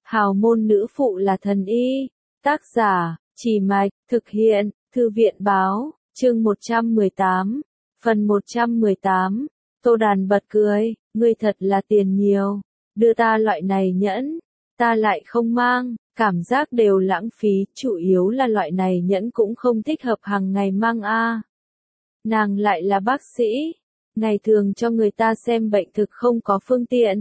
Hào môn nữ phụ là thần y. Tác giả, Trì Mạch, thực hiện, Thư viện báo, chương 118, phần 118. Tô Đàn bật cười, ngươi thật là tiền nhiều, đưa ta loại này nhẫn, ta lại không mang, cảm giác đều lãng phí, chủ yếu là loại này nhẫn cũng không thích hợp hàng ngày mang a. Nàng lại là bác sĩ, ngày thường cho người ta xem bệnh thực không có phương tiện.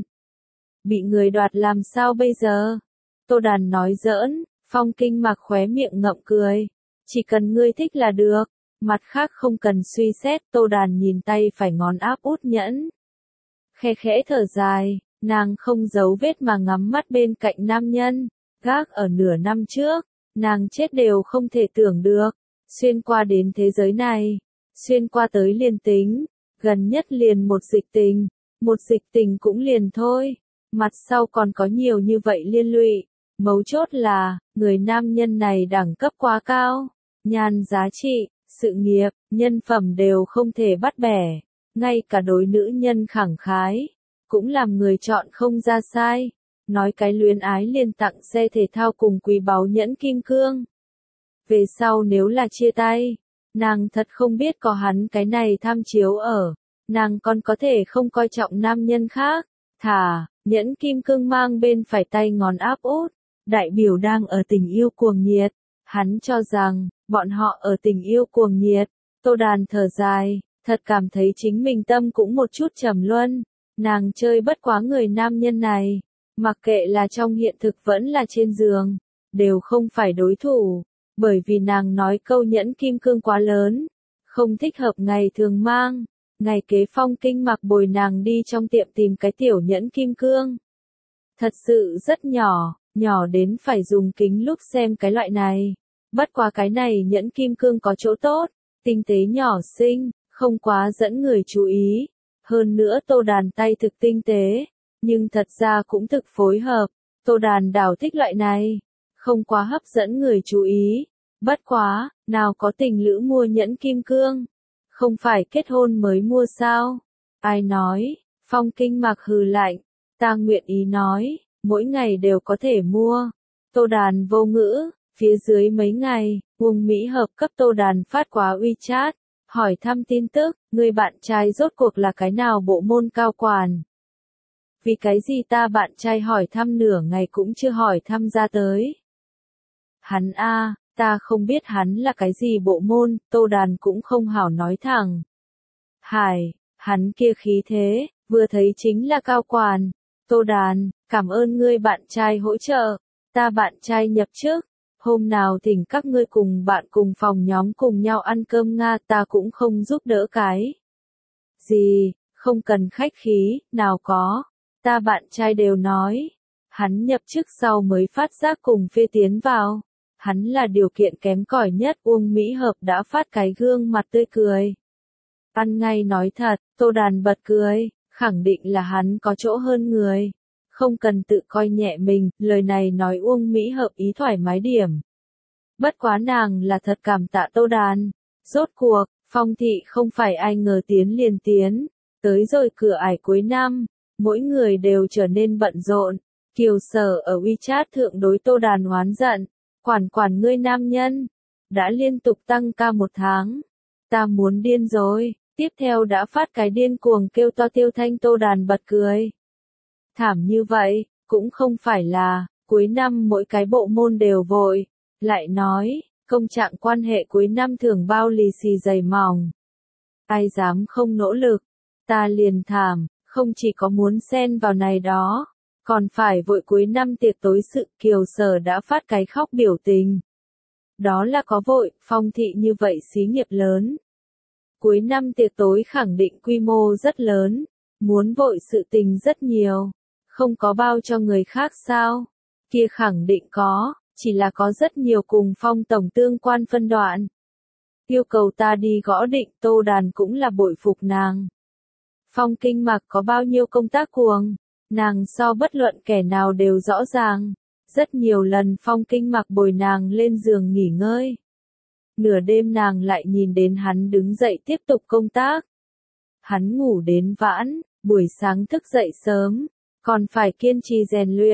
Bị người đoạt làm sao bây giờ? Tô Đàn nói giỡn, Phong Kinh Mạc khóe miệng ngậm cười. Chỉ cần ngươi thích là được, mặt khác không cần suy xét. Tô Đàn nhìn tay phải ngón áp út nhẫn. Khe khẽ thở dài, nàng không giấu vết mà ngắm mắt bên cạnh nam nhân. Gác ở nửa năm trước, nàng chết đều không thể tưởng được. Xuyên qua đến thế giới này, xuyên qua tới liền tính, gần nhất liền một dịch tình cũng liền thôi. Mặt sau còn có nhiều như vậy liên lụy. Mấu chốt là, người nam nhân này đẳng cấp quá cao, nhan giá trị, sự nghiệp, nhân phẩm đều không thể bắt bẻ, ngay cả đối nữ nhân khẳng khái, cũng làm người chọn không ra sai. Nói cái luyến ái liền tặng xe thể thao cùng quý báu nhẫn kim cương. Về sau nếu là chia tay, nàng thật không biết có hắn cái này tham chiếu ở, nàng còn có thể không coi trọng nam nhân khác. Thả, nhẫn kim cương mang bên phải tay ngón áp út, đại biểu đang ở tình yêu cuồng nhiệt. Hắn cho rằng, bọn họ ở tình yêu cuồng nhiệt. Tô Đàn thở dài, thật cảm thấy chính mình tâm cũng một chút trầm luân. Nàng chơi bất quá người nam nhân này, mặc kệ là trong hiện thực vẫn là trên giường, đều không phải đối thủ. Bởi vì nàng nói câu nhẫn kim cương quá lớn, không thích hợp ngày thường mang. Ngày kế Phong Kinh Mạc bồi nàng đi trong tiệm tìm cái tiểu nhẫn kim cương. Thật sự rất nhỏ, nhỏ đến phải dùng kính lúp xem cái loại này. Bất quá cái này nhẫn kim cương có chỗ tốt, tinh tế nhỏ xinh, không quá dẫn người chú ý. Hơn nữa Tô Đàn tay thực tinh tế, nhưng thật ra cũng thực phối hợp. Tô Đàn đảo thích loại này, không quá hấp dẫn người chú ý. Bất quá, nào có tình lữ mua nhẫn kim cương, không phải kết hôn mới mua sao? Ai nói? Phong Kinh Mạc hừ lạnh, ta nguyện ý nói, mỗi ngày đều có thể mua. Tô Đàn vô ngữ, phía dưới mấy ngày, Uông Mỹ Hợp cấp Tô Đàn phát quá WeChat, hỏi thăm tin tức, người bạn trai rốt cuộc là cái nào bộ môn cao quản. Vì cái gì ta bạn trai hỏi thăm nửa ngày cũng chưa hỏi thăm ra tới. Hắn a, ta không biết hắn là cái gì bộ môn, Tô Đàn cũng không hảo nói thẳng. Hải, hắn kia khí thế, vừa thấy chính là cao quản. Tô Đàn, cảm ơn ngươi bạn trai hỗ trợ, ta bạn trai nhập chức, hôm nào thỉnh các ngươi cùng bạn cùng phòng nhóm cùng nhau ăn cơm Nga, ta cũng không giúp đỡ cái. Gì, không cần khách khí, nào có, ta bạn trai đều nói, hắn nhập chức sau mới phát giác cùng phê tiến vào. Hắn là điều kiện kém cỏi nhất. Uông Mỹ Hợp đã phát cái gương mặt tươi cười. Ăn ngay nói thật, Tô Đàn bật cười, khẳng định là hắn có chỗ hơn người. Không cần tự coi nhẹ mình, lời này nói Uông Mỹ Hợp ý thoải mái điểm. Bất quá nàng là thật cảm tạ Tô Đàn. Rốt cuộc, Phong thị không phải ai ngờ tiến liền tiến. Tới rồi cửa ải cuối năm, mỗi người đều trở nên bận rộn. Kiều Sở ở WeChat thượng đối Tô Đàn oán giận. Quản ngươi nam nhân, đã liên tục tăng ca 1 tháng. Ta muốn điên rồi, tiếp theo đã phát cái điên cuồng kêu to Tiêu Thanh. Tô Đàn bật cười. Thảm như vậy, cũng không phải là, cuối năm mỗi cái bộ môn đều vội. Lại nói, công trạng quan hệ cuối năm thường bao lì xì dày mỏng. Ai dám không nỗ lực, ta liền thảm, không chỉ có muốn xen vào này đó. Còn phải vội cuối năm tiệc tối sự. Kiều Sở đã phát cái khóc biểu tình. Đó là có vội, Phong thị như vậy xí nghiệp lớn. Cuối năm tiệc tối khẳng định quy mô rất lớn, muốn vội sự tình rất nhiều. Không có bao cho người khác sao? Kia khẳng định có, chỉ là có rất nhiều cùng Phong tổng tương quan phân đoạn. Yêu cầu ta đi gõ định. Tô Đàn cũng là bội phục nàng. Phong Kinh Mạc có bao nhiêu công tác cuồng, nàng so bất luận kẻ nào đều rõ ràng. Rất nhiều lần Phong Kinh Mạc bồi nàng lên giường nghỉ ngơi. Nửa đêm nàng lại nhìn đến hắn đứng dậy tiếp tục công tác. Hắn ngủ đến vãn, buổi sáng thức dậy sớm, còn phải kiên trì rèn luyện.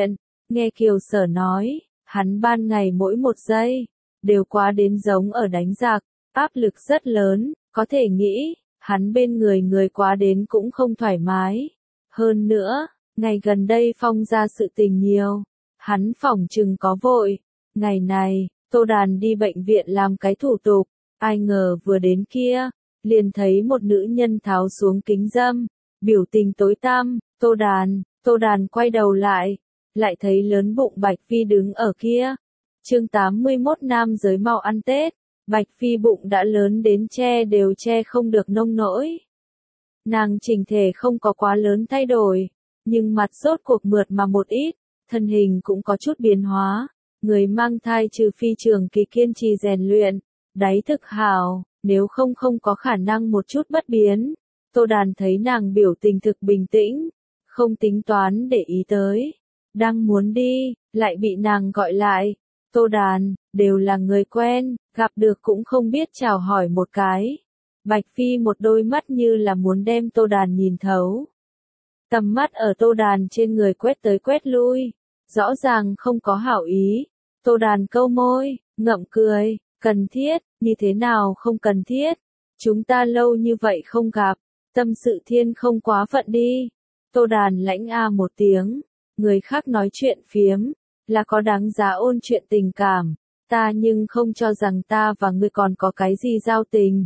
Nghe Kiều Sở nói, hắn ban ngày mỗi một giây, đều quá đến giống ở đánh giặc, áp lực rất lớn, có thể nghĩ, hắn bên người quá đến cũng không thoải mái. Hơn nữa, ngày gần đây Phong ra sự tình nhiều, hắn phỏng chừng có vội. Ngày này, Tô Đàn đi bệnh viện làm cái thủ tục, ai ngờ vừa đến kia, liền thấy một nữ nhân tháo xuống kính dâm, biểu tình tối tăm. Tô Đàn quay đầu lại thấy lớn bụng Bạch Phi đứng ở kia. Chương 81 nam giới mau ăn Tết, Bạch Phi bụng đã lớn đến đều che không được nông nỗi. Nàng chỉnh thể không có quá lớn thay đổi, nhưng mặt rốt cuộc mượt mà một ít, thân hình cũng có chút biến hóa. Người mang thai trừ phi trường kỳ kiên trì rèn luyện, đáy thực hảo, nếu không có khả năng một chút bất biến. Tô Đàn thấy nàng biểu tình thực bình tĩnh, không tính toán để ý tới. Đang muốn đi, lại bị nàng gọi lại. Tô Đàn, đều là người quen, gặp được cũng không biết chào hỏi một cái. Bạch Phi một đôi mắt như là muốn đem Tô Đàn nhìn thấu. Tầm mắt ở Tô Đàn trên người quét tới quét lui, rõ ràng không có hảo ý. Tô Đàn câu môi, ngậm cười, cần thiết, như thế nào không cần thiết. Chúng ta lâu như vậy không gặp, tâm sự thiên không quá phận đi. Tô Đàn lãnh một tiếng, người khác nói chuyện phiếm, là có đáng giá ôn chuyện tình cảm, ta nhưng không cho rằng ta và ngươi còn có cái gì giao tình.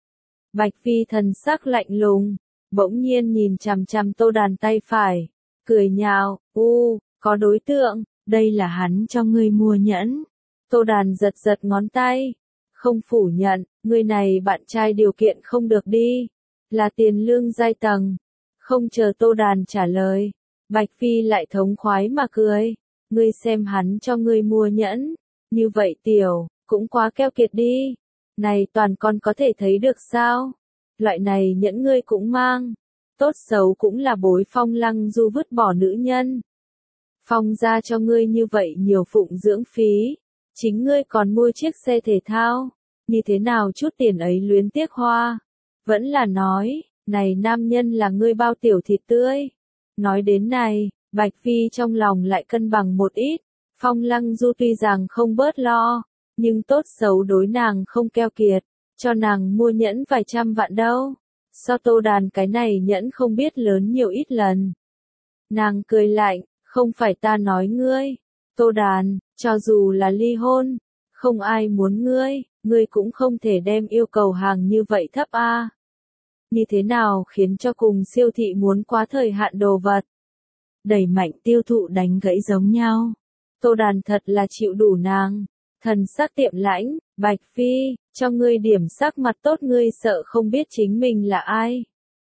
Bạch Phi thần sắc lạnh lùng, bỗng nhiên nhìn chằm chằm Tô Đàn tay phải, cười nhạo, có đối tượng, đây là hắn cho ngươi mua nhẫn. Tô Đàn giật ngón tay, không phủ nhận, người này bạn trai điều kiện không được đi, là tiền lương giai tầng. Không chờ Tô Đàn trả lời, Bạch Phi lại thống khoái mà cười, ngươi xem hắn cho ngươi mua nhẫn, như vậy tiểu, cũng quá keo kiệt đi. Này toàn con có thể thấy được sao? Loại này nhẫn ngươi cũng mang, tốt xấu cũng là bối Phong Lăng Du vứt bỏ nữ nhân. Phong ra cho ngươi như vậy nhiều phụng dưỡng phí, chính ngươi còn mua chiếc xe thể thao, như thế nào chút tiền ấy luyến tiếc hoa. Vẫn là nói, này nam nhân là ngươi bao tiểu thịt tươi. Nói đến này, Bạch Phi trong lòng lại cân bằng một ít, Phong Lăng Du tuy rằng không bớt lo, nhưng tốt xấu đối nàng không keo kiệt, cho nàng mua nhẫn vài trăm vạn đâu. So Tô Đàn cái này nhẫn không biết lớn nhiều ít lần. Nàng cười lạnh, không phải ta nói ngươi, Tô Đàn, cho dù là ly hôn, không ai muốn ngươi cũng không thể đem yêu cầu hàng như vậy thấp a. Như thế nào khiến cho cùng siêu thị muốn quá thời hạn đồ vật, đẩy mạnh tiêu thụ đánh gãy giống nhau. Tô Đàn thật là chịu đủ nàng, thần sắc tiệm lãnh, Bạch Phi, cho ngươi điểm sắc mặt tốt ngươi sợ không biết chính mình là ai.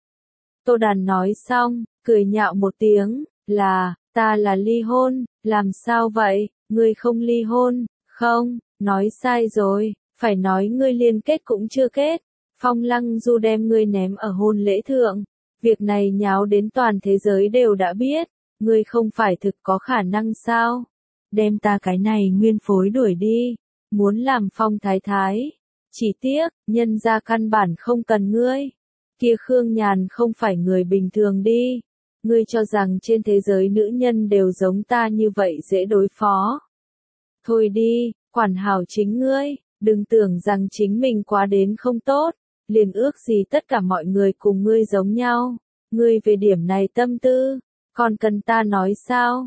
Tô Đàn nói xong, cười nhạo một tiếng, ta là ly hôn, làm sao vậy, ngươi không ly hôn, không, nói sai rồi, phải nói ngươi liên kết cũng chưa kết. Phong Lăng Du đem ngươi ném ở hôn lễ thượng, việc này nháo đến toàn thế giới đều đã biết, ngươi không phải thực có khả năng sao? Đem ta cái này nguyên phối đuổi đi, muốn làm Phong thái thái. Chỉ tiếc, nhân gia căn bản không cần ngươi. Kia Khương Nhàn không phải người bình thường đi. Ngươi cho rằng trên thế giới nữ nhân đều giống ta như vậy dễ đối phó. Thôi đi, quản hảo chính ngươi, đừng tưởng rằng chính mình quá đến không tốt, liền ước gì tất cả mọi người cùng ngươi giống nhau. Ngươi về điểm này tâm tư, còn cần ta nói sao?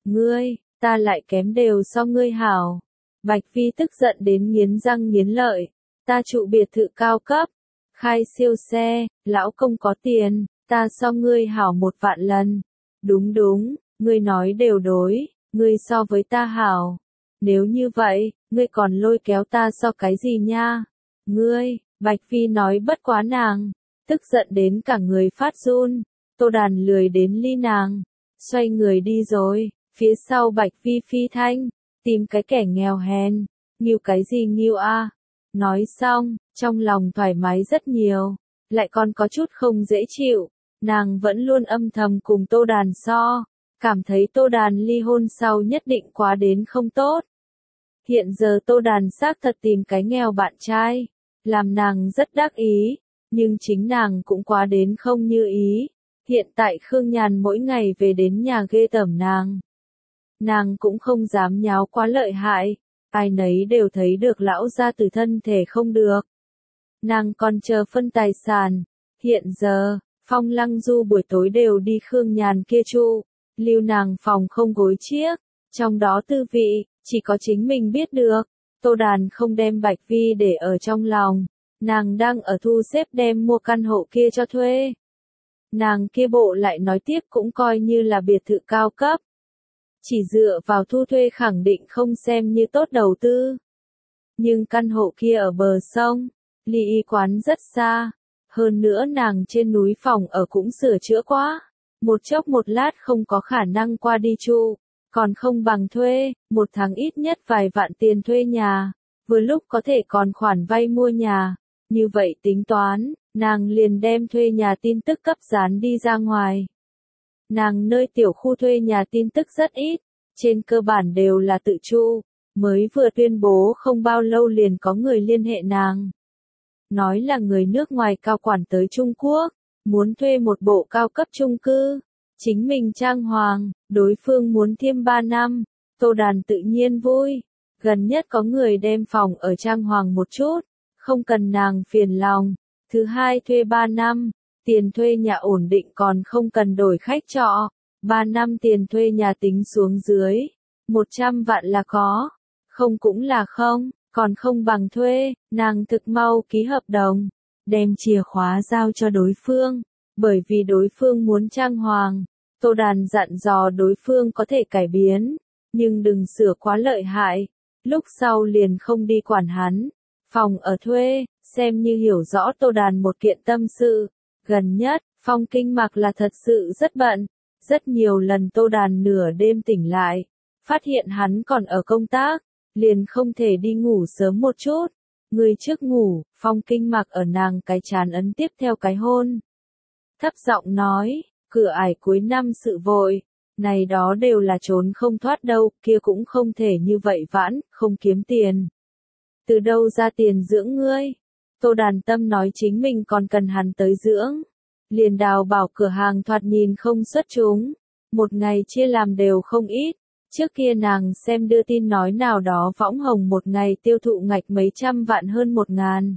Ta lại kém đều so ngươi hảo. Bạch Phi tức giận đến nghiến răng nghiến lợi, ta trụ biệt thự cao cấp, khai siêu xe, lão công có tiền, ta so ngươi hảo 1 vạn lần. Đúng, ngươi nói đều đối, ngươi so với ta hảo. Nếu như vậy, ngươi còn lôi kéo ta so cái gì nha? Bạch Phi nói bất quá nàng, tức giận đến cả người phát run. Tô Đàn lười đến ly nàng, xoay người đi rồi, phía sau Bạch Phi phi thanh, tìm cái kẻ nghèo hèn, nghiêu cái gì nghiêu a? Nói xong, trong lòng thoải mái rất nhiều, lại còn có chút không dễ chịu, nàng vẫn luôn âm thầm cùng Tô Đàn so, cảm thấy Tô Đàn ly hôn sau nhất định quá đến không tốt. Hiện giờ Tô Đàn xác thật tìm cái nghèo bạn trai, làm nàng rất đắc ý, nhưng chính nàng cũng quá đến không như ý. Hiện tại Khương Nhàn mỗi ngày về đến nhà ghê tởm nàng. nàng cũng không dám nháo quá lợi hại, ai nấy đều thấy được lão gia tử thân thể không được. Nàng còn chờ phân tài sản, hiện giờ, Phong Lăng Du buổi tối đều đi Khương Nhàn kia trụ, lưu nàng phòng không gối chiếc, trong đó tư vị, chỉ có chính mình biết được. Tô Đàn không đem Bạch Vi để ở trong lòng, nàng đang ở thu xếp đem mua căn hộ kia cho thuê. Nàng kia bộ lại nói tiếp cũng coi như là biệt thự cao cấp. Chỉ dựa vào thu thuê khẳng định không xem như tốt đầu tư. Nhưng căn hộ kia ở bờ sông, ly y quán rất xa. Hơn nữa nàng trên núi phòng ở cũng sửa chữa quá. Một chốc một lát không có khả năng qua đi trụ. Còn không bằng thuê, một tháng ít nhất vài vạn tiền thuê nhà. Vừa lúc có thể còn khoản vay mua nhà. Như vậy tính toán, nàng liền đem thuê nhà tin tức cấp dán đi ra ngoài. Nàng nơi tiểu khu thuê nhà tin tức rất ít, trên cơ bản đều là tự trụ, mới vừa tuyên bố không bao lâu liền có người liên hệ nàng. Nói là người nước ngoài cao quản tới Trung Quốc, muốn thuê một bộ cao cấp chung cư, chính mình trang hoàng, đối phương muốn thêm 3 năm, Tô Đàn tự nhiên vui, gần nhất có người đem phòng ở trang hoàng một chút, không cần nàng phiền lòng. Thứ hai thuê 3 năm, tiền thuê nhà ổn định còn không cần đổi khách trọ. 3 năm tiền thuê nhà tính xuống dưới, 100 vạn là có, không cũng là không, còn không bằng thuê, nàng thực mau ký hợp đồng, đem chìa khóa giao cho đối phương, bởi vì đối phương muốn trang hoàng. Tô Đàn dặn dò đối phương có thể cải biến, nhưng đừng sửa quá lợi hại, lúc sau liền không đi quản hắn. Phòng ở thuê, xem như hiểu rõ Tô Đàn một kiện tâm sự. Gần nhất, Phong Kinh Mặc là thật sự rất bận. Rất nhiều lần Tô Đàn nửa đêm tỉnh lại, phát hiện hắn còn ở công tác, liền không thể đi ngủ sớm một chút. Người trước ngủ, Phong Kinh Mặc ở nàng cái trán ấn tiếp theo cái hôn. Thấp giọng nói, cửa ải cuối năm sự vội, này đó đều là trốn không thoát đâu, kia cũng không thể như vậy vãn, không kiếm tiền. Từ đâu ra tiền dưỡng ngươi? Tô Đàn Tâm nói chính mình còn cần hắn tới dưỡng. Liền đào bảo cửa hàng thoạt nhìn không xuất chúng. Một ngày chia làm đều không ít. Trước kia nàng xem đưa tin nói nào đó võng hồng một ngày tiêu thụ ngạch mấy trăm vạn hơn 1.000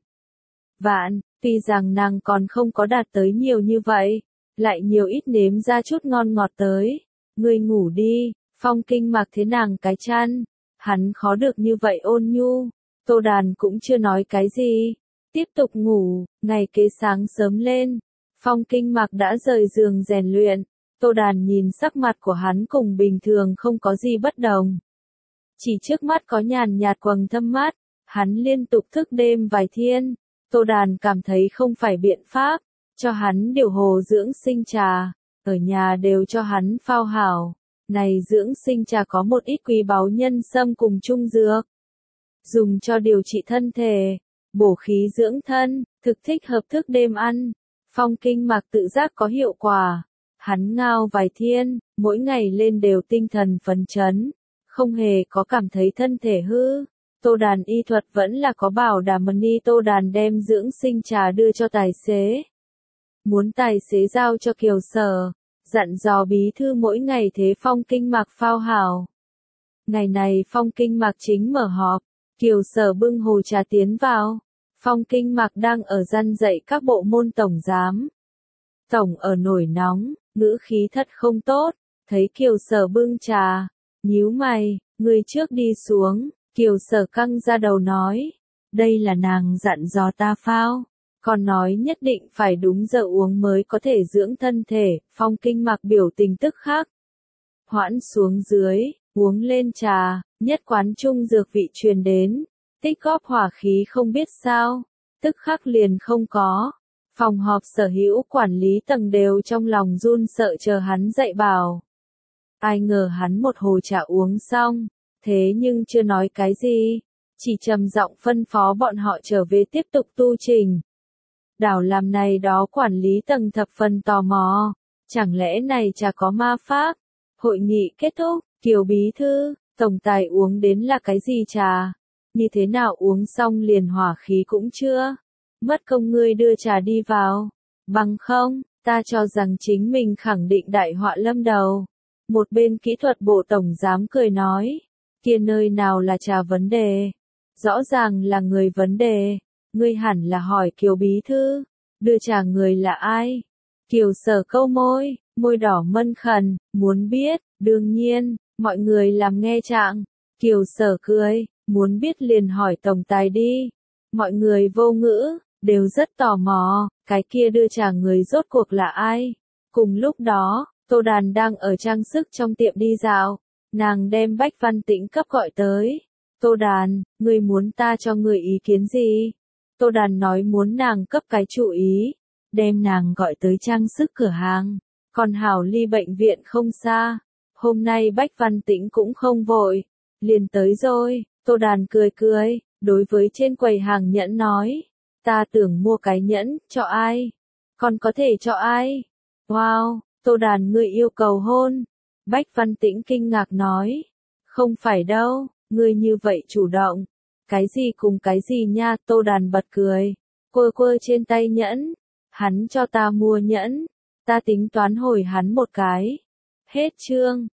vạn. Tuy rằng nàng còn không có đạt tới nhiều như vậy. Lại nhiều ít nếm ra chút ngon ngọt tới. Ngươi ngủ đi, Phong Kinh Mặc thế nàng cái chăn. Hắn khó được như vậy ôn nhu. Tô Đàn cũng chưa nói cái gì. Tiếp tục ngủ, ngày kế sáng sớm lên. Phong Kinh Mặc đã rời giường rèn luyện. Tô Đàn nhìn sắc mặt của hắn cùng bình thường không có gì bất đồng. Chỉ trước mắt có nhàn nhạt quầng thâm mắt. Hắn liên tục thức đêm vài thiên. Tô Đàn cảm thấy không phải biện pháp. Cho hắn điều hồ dưỡng sinh trà. Ở nhà đều cho hắn phao hảo. Này dưỡng sinh trà có một ít quý báu nhân sâm cùng trung dược. Dùng cho điều trị thân thể, bổ khí dưỡng thân, thực thích hợp thức đêm ăn. Phong Kinh Mặc tự giác có hiệu quả. Hắn ngao vài thiên, mỗi ngày lên đều tinh thần phấn chấn, không hề có cảm thấy thân thể hư. Tô Đàn y thuật vẫn là có bảo đảm money. Tô Đàn đem dưỡng sinh trà đưa cho tài xế. Muốn tài xế giao cho Kiều Sở, dặn dò bí thư mỗi ngày thế Phong Kinh Mặc phao hảo. Ngày này Phong Kinh Mặc chính mở họp. Kiều Sở bưng hồ trà tiến vào. Phong Kinh Mặc đang ở gian dạy các bộ môn tổng giám. Tổng ở nổi nóng, ngữ khí thật không tốt. Thấy Kiều Sở bưng trà, nhíu mày, người trước đi xuống. Kiều Sở căng ra đầu nói, đây là nàng dặn dò ta phao. Còn nói nhất định phải đúng giờ uống mới có thể dưỡng thân thể. Phong Kinh Mặc biểu tình tức khắc. Hoãn xuống dưới, uống lên trà. Nhất quán trung dược vị truyền đến, tích góp hỏa khí không biết sao, tức khắc liền không có. Phòng họp sở hữu quản lý tầng đều trong lòng run sợ chờ hắn dạy bảo. Ai ngờ hắn một hồ trà uống xong, thế nhưng chưa nói cái gì, chỉ trầm giọng phân phó bọn họ trở về tiếp tục tu trình. Đảo làm này đó quản lý tầng thập phần tò mò, chẳng lẽ này trà có ma pháp? Hội nghị kết thúc, Kiều bí thư, tổng tài uống đến là cái gì trà? Như thế nào uống xong liền hỏa khí cũng chưa? Mất công ngươi đưa trà đi vào. Bằng không, ta cho rằng chính mình khẳng định đại họa lâm đầu. Một bên kỹ thuật bộ tổng giám cười nói, kia nơi nào là trà vấn đề, rõ ràng là người vấn đề, ngươi hẳn là hỏi Kiều bí thư, đưa trà người là ai? Kiều Sở câu môi, môi đỏ mân khẩn, muốn biết, đương nhiên, mọi người làm nghe trạng. Kiều Sở cười, muốn biết liền hỏi tổng tài đi. Mọi người vô ngữ, đều rất tò mò, cái kia đưa trà người rốt cuộc là ai? Cùng lúc đó, Tô Đàn đang ở trang sức trong tiệm đi dạo, nàng đem Bách Văn Tĩnh cấp gọi tới. Tô Đàn, ngươi muốn ta cho ngươi ý kiến gì? Tô Đàn nói muốn nàng cấp cái chủ ý, đem nàng gọi tới trang sức cửa hàng, còn hảo ly bệnh viện không xa. Hôm nay Bách Văn Tĩnh cũng không vội, liền tới rồi. Tô Đàn cười cười, đối với trên quầy hàng nhẫn nói, ta tưởng mua cái nhẫn, cho ai? Còn có thể cho ai? Wow, Tô Đàn ngươi yêu cầu hôn. Bách Văn Tĩnh kinh ngạc nói, không phải đâu, ngươi như vậy chủ động. Cái gì cùng cái gì nha? Tô Đàn bật cười, quơ quơ trên tay nhẫn, hắn cho ta mua nhẫn, ta tính toán hồi hắn một cái. Hết chương.